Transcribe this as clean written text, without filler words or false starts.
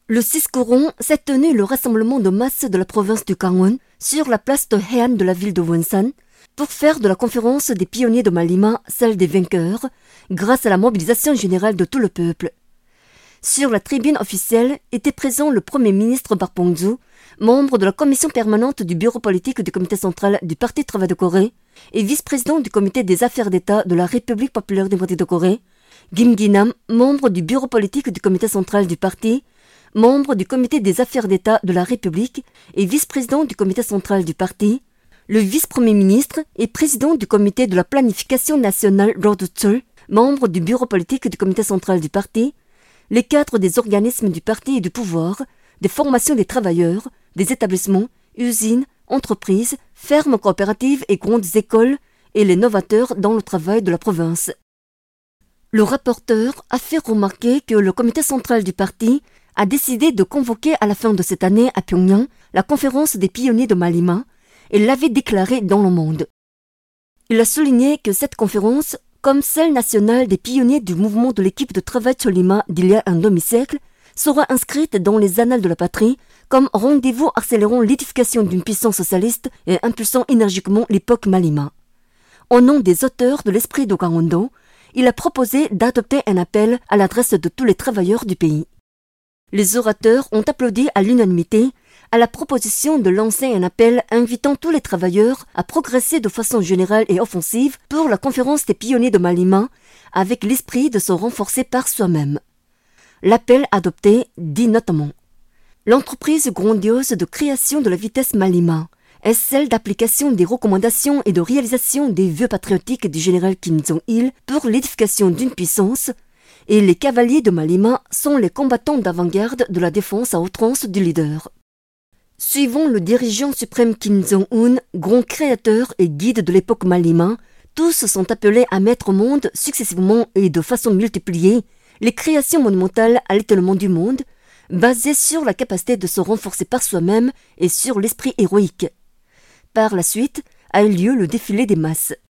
Le 6 courant s'est tenu le rassemblement de masse de la province du Gangwon sur la place de Heian de la ville de Wonsan pour faire de la conférence des pionniers de Malima celle des vainqueurs grâce à la mobilisation générale de tout le peuple. Sur la tribune officielle était présent le Premier ministre Park Bong-joo, membre de la commission permanente du bureau politique du comité central du Parti Travail de Corée et vice-président du comité des affaires d'État de la République populaire démocratique de Corée, Kim Gi-nam, membre du bureau politique du comité central du parti, membre du comité des affaires d'État de la République et vice-président du comité central du parti, le vice-premier ministre et président du comité de la planification nationale Roh Do-chol, membre du bureau politique du comité central du parti, les cadres des organismes du parti et du pouvoir, des formations des travailleurs, des établissements, usines, entreprises, fermes coopératives et grandes écoles, et les novateurs dans le travail de la province. Le rapporteur a fait remarquer que le comité central du parti a décidé de convoquer à la fin de cette année à Pyongyang la conférence des pionniers de Malima et l'avait déclaré dans le monde. Il a souligné que cette conférence, comme celle nationale des pionniers du mouvement de l'équipe de travail Cholima d'il y a un demi-siècle, sera inscrite dans les annales de la patrie comme rendez-vous accélérant l'édification d'une puissance socialiste et impulsant énergiquement l'époque Malima. Au nom des auteurs de l'esprit de Gangwon-do, il a proposé d'adopter un appel à l'adresse de tous les travailleurs du pays. Les orateurs ont applaudi à l'unanimité à la proposition de lancer un appel invitant tous les travailleurs à progresser de façon générale et offensive pour la conférence des pionniers de Malima avec l'esprit de se renforcer par soi-même. L'appel adopté dit notamment « L'entreprise grandiose de création de la vitesse Malima est celle d'application des recommandations et de réalisation des vœux patriotiques du général Kim Jong-il pour l'édification d'une puissance et les cavaliers de Malima sont les combattants d'avant-garde de la défense à outrance du leader. » Suivant le dirigeant suprême Kim Jong-un, grand créateur et guide de l'époque Malima, tous sont appelés à mettre au monde successivement et de façon multipliée les créations monumentales à l'étonnement du monde, basées sur la capacité de se renforcer par soi-même et sur l'esprit héroïque. Par la suite a eu lieu le défilé des masses.